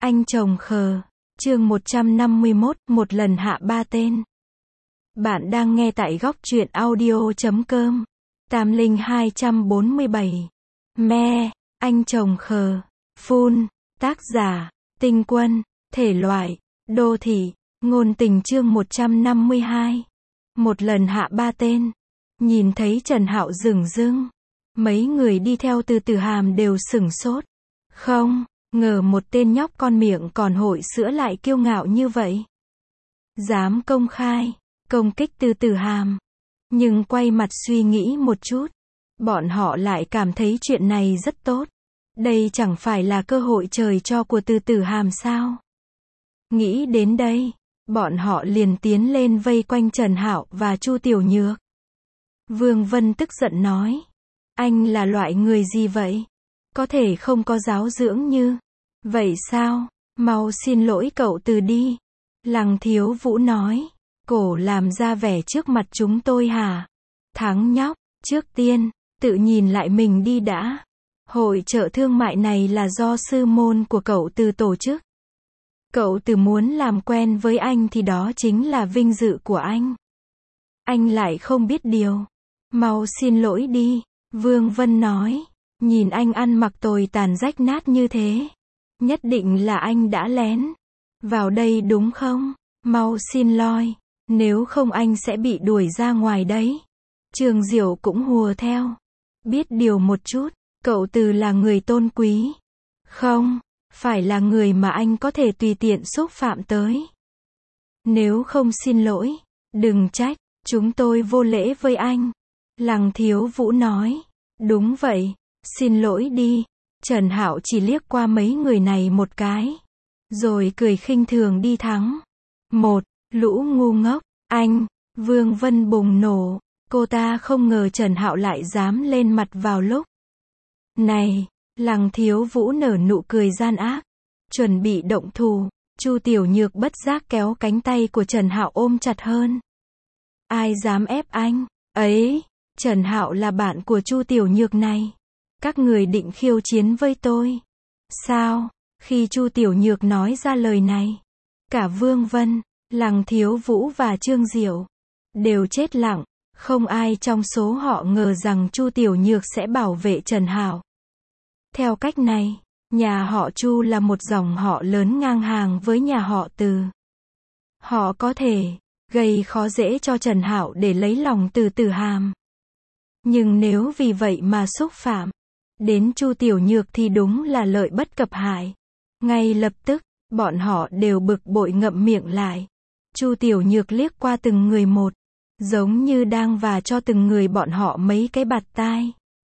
Anh chồng khờ. Chương 151, một lần hạ ba tên. Bạn đang nghe tại góc truyện audio.com. Tam Linh 247. Me, anh chồng khờ. Phun. Tác giả, Tinh Quân. Thể loại, đô thị. Ngôn tình chương 152. Một lần hạ ba tên. Nhìn thấy Trần Hạo dửng dưng. Mấy người đi theo Từ Tử Hàm đều sửng sốt. Không ngờ một tên nhóc con miệng còn hội sữa lại kiêu ngạo như vậy. Dám công khai công kích Từ Tử Hàm. Nhưng quay mặt suy nghĩ một chút, bọn họ lại cảm thấy chuyện này rất tốt. Đây chẳng phải là cơ hội trời cho của Từ Tử Hàm sao? Nghĩ đến đây, bọn họ liền tiến lên vây quanh Trần Hạo và Chu Tiểu Nhược. Vương Vân tức giận nói, anh là loại người gì vậy? Có thể không có giáo dưỡng như vậy sao? Mau xin lỗi cậu Từ đi. Lăng Thiếu Vũ nói, cổ làm ra vẻ trước mặt chúng tôi hả? Thắng nhóc, trước tiên, tự nhìn lại mình đi đã. Hội chợ thương mại này là do sư môn của cậu Từ tổ chức. Cậu Từ muốn làm quen với anh thì đó chính là vinh dự của anh. Anh lại không biết điều. Mau xin lỗi đi. Vương Vân nói, nhìn anh ăn mặc tồi tàn rách nát như thế. Nhất định là anh đã lén vào đây đúng không? Mau xin lỗi, nếu không anh sẽ bị đuổi ra ngoài đấy. Trường Diệu cũng hùa theo. Biết điều một chút, cậu Từ là người tôn quý. Không phải là người mà anh có thể tùy tiện xúc phạm tới. Nếu không xin lỗi, đừng trách, chúng tôi vô lễ với anh. Lăng Thiếu Vũ nói, đúng vậy, xin lỗi đi. Trần Hạo chỉ liếc qua mấy người này một cái, rồi cười khinh thường đi thắng. Một, lũ ngu ngốc, anh, Vương Vân bùng nổ, cô ta không ngờ Trần Hạo lại dám lên mặt vào lúc này. Lăng Thiếu Vũ nở nụ cười gian ác, chuẩn bị động thủ. Chu Tiểu Nhược bất giác kéo cánh tay của Trần Hạo ôm chặt hơn. Ai dám ép anh? Ấy, Trần Hạo là bạn của Chu Tiểu Nhược này. Các người định khiêu chiến với tôi. Sao? Khi Chu Tiểu Nhược nói ra lời này, cả Vương Vân, Lăng Thiếu Vũ và Trương Diệu đều chết lặng. Không ai trong số họ ngờ rằng Chu Tiểu Nhược sẽ bảo vệ Trần Hạo. Theo cách này, nhà họ Chu là một dòng họ lớn ngang hàng với nhà họ Từ. Họ có thể gây khó dễ cho Trần Hạo để lấy lòng Từ Tử Hàm. Nhưng nếu vì vậy mà xúc phạm đến Chu Tiểu Nhược thì đúng là lợi bất cập hại. Ngay lập tức, bọn họ đều bực bội ngậm miệng lại. Chu Tiểu Nhược liếc qua từng người một, giống như đang vả cho từng người bọn họ mấy cái bạt tai.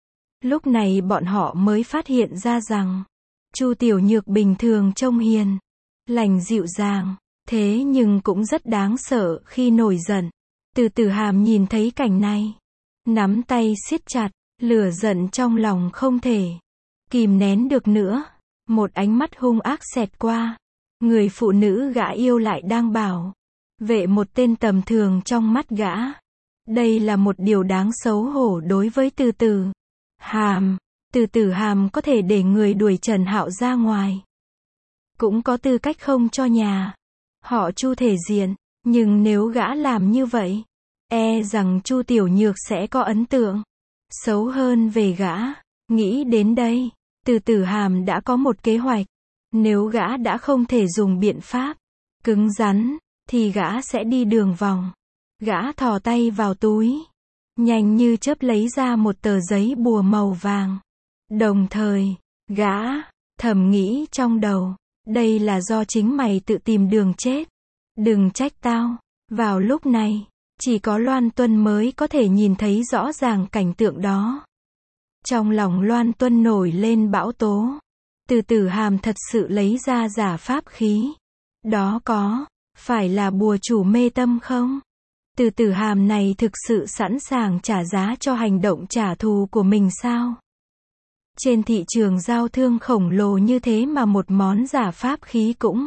Lúc này bọn họ mới phát hiện ra rằng Chu Tiểu Nhược bình thường trông hiền lành dịu dàng, thế nhưng cũng rất đáng sợ khi nổi giận. Từ Tử Hàm nhìn thấy cảnh này, nắm tay siết chặt, lửa giận trong lòng không thể kìm nén được nữa. Một ánh mắt hung ác xẹt qua. Người phụ nữ gã yêu lại đang bảo vệ một tên tầm thường trong mắt gã. Đây là một điều đáng xấu hổ đối với Từ Tử Hàm. Từ Tử Hàm có thể để người đuổi Trần Hạo ra ngoài, cũng có tư cách không cho nhà họ Chu thể diện. Nhưng nếu gã làm như vậy, e rằng Chu Tiểu Nhược sẽ có ấn tượng xấu hơn về gã. Nghĩ đến đây, Từ Tử Hàm đã có một kế hoạch. Nếu gã đã không thể dùng biện pháp cứng rắn, thì gã sẽ đi đường vòng. Gã thò tay vào túi, nhanh như chớp lấy ra một tờ giấy bùa màu vàng. Đồng thời, gã thầm nghĩ trong đầu, đây là do chính mày tự tìm đường chết. Đừng trách tao. Vào lúc này, chỉ có Loan Tuân mới có thể nhìn thấy rõ ràng cảnh tượng đó. Trong lòng Loan Tuân nổi lên bão tố. Từ Tử Hàm thật sự lấy ra giả pháp khí. Đó có phải là bùa chủ mê tâm không? Từ Tử Hàm này thực sự sẵn sàng trả giá cho hành động trả thù của mình sao? Trên thị trường giao thương khổng lồ như thế mà một món giả pháp khí cũng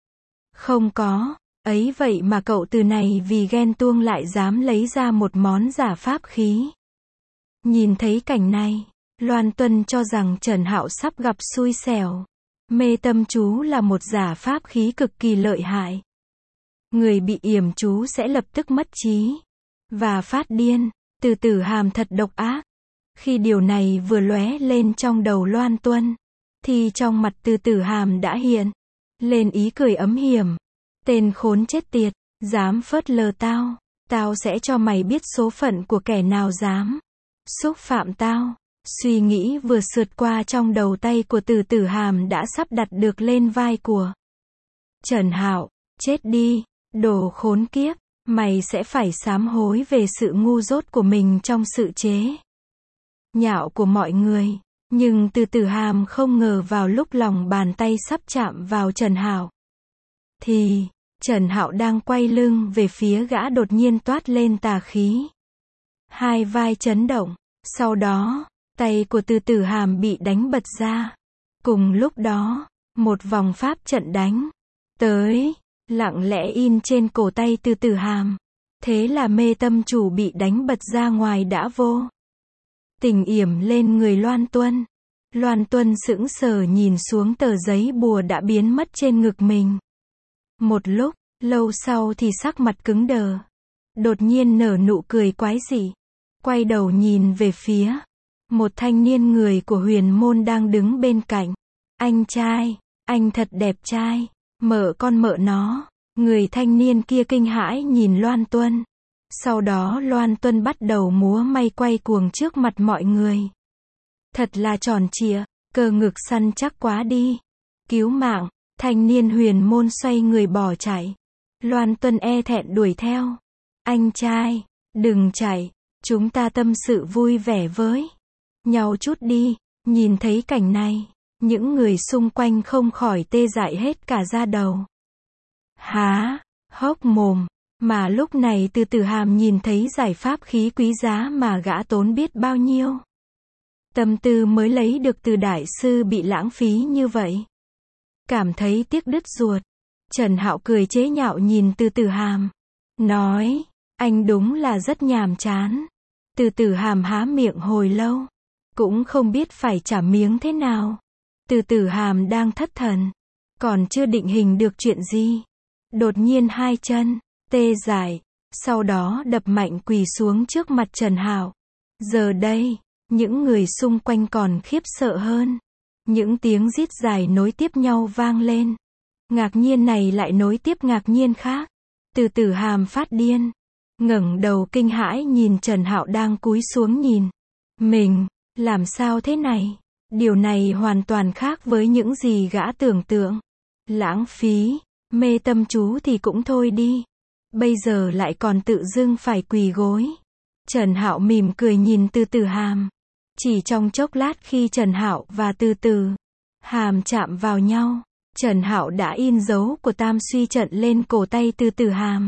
không có. Ấy vậy mà cậu Từ này vì ghen tuông lại dám lấy ra một món giả pháp khí. Nhìn thấy cảnh này, Loan Tuân cho rằng Trần Hạo sắp gặp xui xẻo. Mê tâm chú là một giả pháp khí cực kỳ lợi hại. Người bị yểm chú sẽ lập tức mất trí và phát điên. Từ Tử Hàm thật độc ác. Khi điều này vừa lóe lên trong đầu Loan Tuân, thì trong mặt Từ Tử Hàm đã hiện lên ý cười ấm hiểm. Tên khốn chết tiệt, dám phớt lờ tao, tao sẽ cho mày biết số phận của kẻ nào dám xúc phạm tao. Suy nghĩ vừa sượt qua trong đầu, tay của Từ Tử Hàm đã sắp đặt được lên vai của Trần Hạo. Chết đi, đồ khốn kiếp, mày sẽ phải sám hối về sự ngu dốt của mình trong sự chế nhạo của mọi người. Nhưng Từ Tử Hàm không ngờ vào lúc lòng bàn tay sắp chạm vào Trần Hạo, thì Trần Hạo đang quay lưng về phía gã đột nhiên toát lên tà khí. Hai vai chấn động, sau đó, tay của Từ Tử Hàm bị đánh bật ra. Cùng lúc đó, một vòng pháp trận đánh tới, lặng lẽ in trên cổ tay Từ Tử Hàm. Thế là mê tâm chủ bị đánh bật ra ngoài đã vô tình yểm lên người Loan Tuân. Loan Tuân sững sờ nhìn xuống tờ giấy bùa đã biến mất trên ngực mình. Một lúc, lâu sau thì sắc mặt cứng đờ. Đột nhiên nở nụ cười quái dị. Quay đầu nhìn về phía một thanh niên người của Huyền Môn đang đứng bên cạnh. Anh trai, anh thật đẹp trai. Mợ con mợ nó. Người thanh niên kia kinh hãi nhìn Loan Tuân. Sau đó Loan Tuân bắt đầu múa may quay cuồng trước mặt mọi người. Thật là tròn trịa, cơ ngực săn chắc quá đi. Cứu mạng, thanh niên Huyền Môn xoay người bỏ chạy. Loan Tuân e thẹn đuổi theo. Anh trai, đừng chạy, chúng ta tâm sự vui vẻ với nhau chút đi. Nhìn thấy cảnh này, những người xung quanh không khỏi tê dại hết cả da đầu. Há, hốc mồm. Mà lúc này Từ Tử Hàm nhìn thấy giải pháp khí quý giá mà gã tốn biết bao nhiêu tâm tư mới lấy được từ đại sư bị lãng phí như vậy. Cảm thấy tiếc đứt ruột. Trần Hạo cười chế nhạo nhìn Từ Tử Hàm. Nói, anh đúng là rất nhàm chán. Từ Tử Hàm há miệng hồi lâu. Cũng không biết phải trả miếng thế nào. Từ Tử Hàm đang thất thần. Còn chưa định hình được chuyện gì. Đột nhiên hai chân tê dại, sau đó đập mạnh quỳ xuống trước mặt Trần Hạo. Giờ đây, những người xung quanh còn khiếp sợ hơn. Những tiếng rít dài nối tiếp nhau vang lên. Ngạc nhiên này lại nối tiếp ngạc nhiên khác. Từ Tử Hàm phát điên, ngẩng đầu kinh hãi nhìn Trần Hạo đang cúi xuống nhìn mình. Làm sao thế này? Điều này hoàn toàn khác với những gì gã tưởng tượng. Lãng phí, mê tâm chú thì cũng thôi đi. Bây giờ lại còn tự dưng phải quỳ gối. Trần Hạo mỉm cười nhìn Từ Tử Hàm. Chỉ trong chốc lát khi Trần Hạo và Từ Tử Hàm chạm vào nhau, Trần Hạo đã in dấu của Tam Suy trận lên cổ tay Từ Tử Hàm.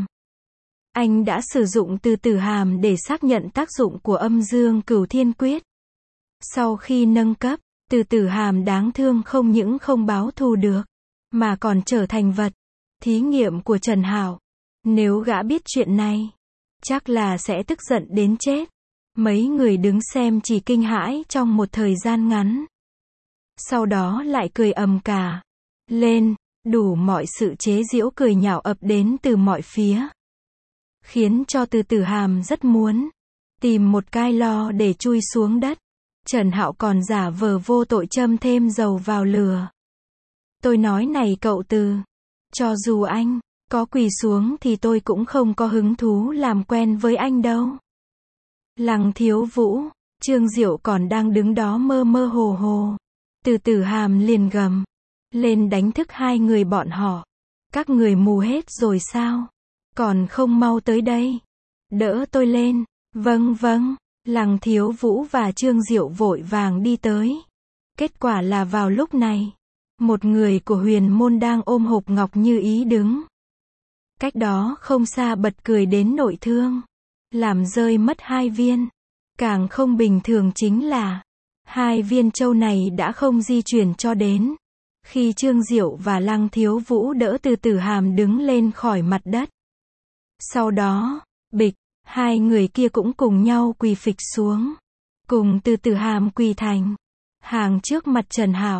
Anh đã sử dụng Từ Tử Hàm để xác nhận tác dụng của Âm Dương Cửu Thiên Quyết. Sau khi nâng cấp, Từ Tử Hàm đáng thương không những không báo thù được, mà còn trở thành vật thí nghiệm của Trần Hạo. Nếu gã biết chuyện này, chắc là sẽ tức giận đến chết. Mấy người đứng xem chỉ kinh hãi trong một thời gian ngắn. Sau đó lại cười ầm cả lên, đủ mọi sự chế giễu cười nhạo ập đến từ mọi phía. Khiến cho Từ Tử Hàm rất muốn tìm một cái lo để chui xuống đất. Trần Hạo còn giả vờ vô tội châm thêm dầu vào lửa. Tôi nói này cậu Từ, cho dù anh có quỳ xuống thì tôi cũng không có hứng thú làm quen với anh đâu. Lăng Thiếu Vũ, Trương Diệu còn đang đứng đó mơ mơ hồ hồ. Từ Tử Hàm liền gầm lên đánh thức hai người bọn họ. Các người mù hết rồi sao? Còn không mau tới đây. Đỡ tôi lên. Vâng vâng. Lăng Thiếu Vũ và Trương Diệu vội vàng đi tới. Kết quả là vào lúc này, một người của Huyền Môn đang ôm hộp ngọc như ý đứng cách đó không xa bật cười đến nội thương. Làm rơi mất 2 viên. Càng không bình thường chính là 2 viên châu này đã không di chuyển cho đến khi Trương Diệu và Lăng Thiếu Vũ đỡ Từ Tử Hàm đứng lên khỏi mặt đất. Sau đó, bịch, hai người kia cũng cùng nhau quỳ phịch xuống. Cùng Từ Tử Hàm quỳ thành hàng trước mặt Trần Hạo.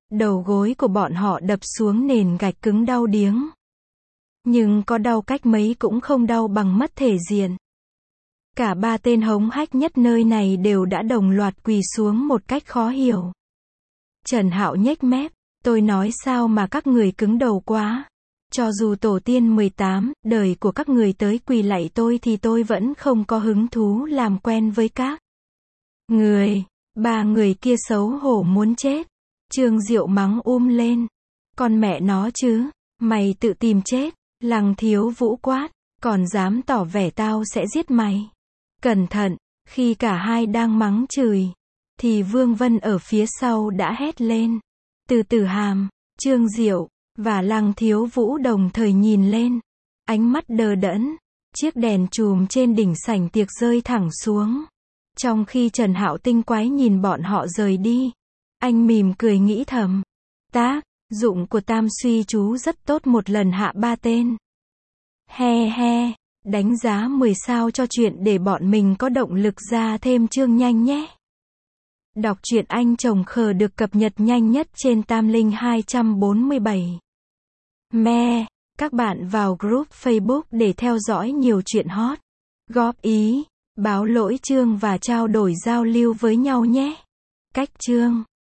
Đầu gối của bọn họ đập xuống nền gạch cứng đau điếng. Nhưng có đau cách mấy cũng không đau bằng mất thể diện. Cả ba tên hống hách nhất nơi này đều đã đồng loạt quỳ xuống một cách khó hiểu. Trần Hạo nhếch mép, tôi nói sao mà các người cứng đầu quá. Cho dù tổ tiên 18 đời của các người tới quỳ lạy tôi thì tôi vẫn không có hứng thú làm quen với các người. Ba người kia xấu hổ muốn chết. Trương Diệu mắng lên. Con mẹ nó chứ, mày tự tìm chết. Lăng Thiếu Vũ quát, còn dám tỏ vẻ tao sẽ giết mày. Cẩn thận, khi cả hai đang mắng chửi, thì Vương Vân ở phía sau đã hét lên. Từ Từ Hàm, Trương Diệu và Lăng Thiếu Vũ đồng thời nhìn lên. Ánh mắt đờ đẫn, chiếc đèn chùm trên đỉnh sảnh tiệc rơi thẳng xuống. Trong khi Trần Hạo tinh quái nhìn bọn họ rời đi, anh mỉm cười nghĩ thầm. Tác dụng của tam suy chú rất tốt, một lần hạ 3 tên. He he, đánh giá 10 sao cho chuyện để bọn mình có động lực ra thêm chương nhanh nhé. Đọc truyện Anh Chồng Khờ được cập nhật nhanh nhất trên Tam Linh 247. Me, các bạn vào group Facebook để theo dõi nhiều chuyện hot, góp ý, báo lỗi chương và trao đổi giao lưu với nhau nhé. Cách chương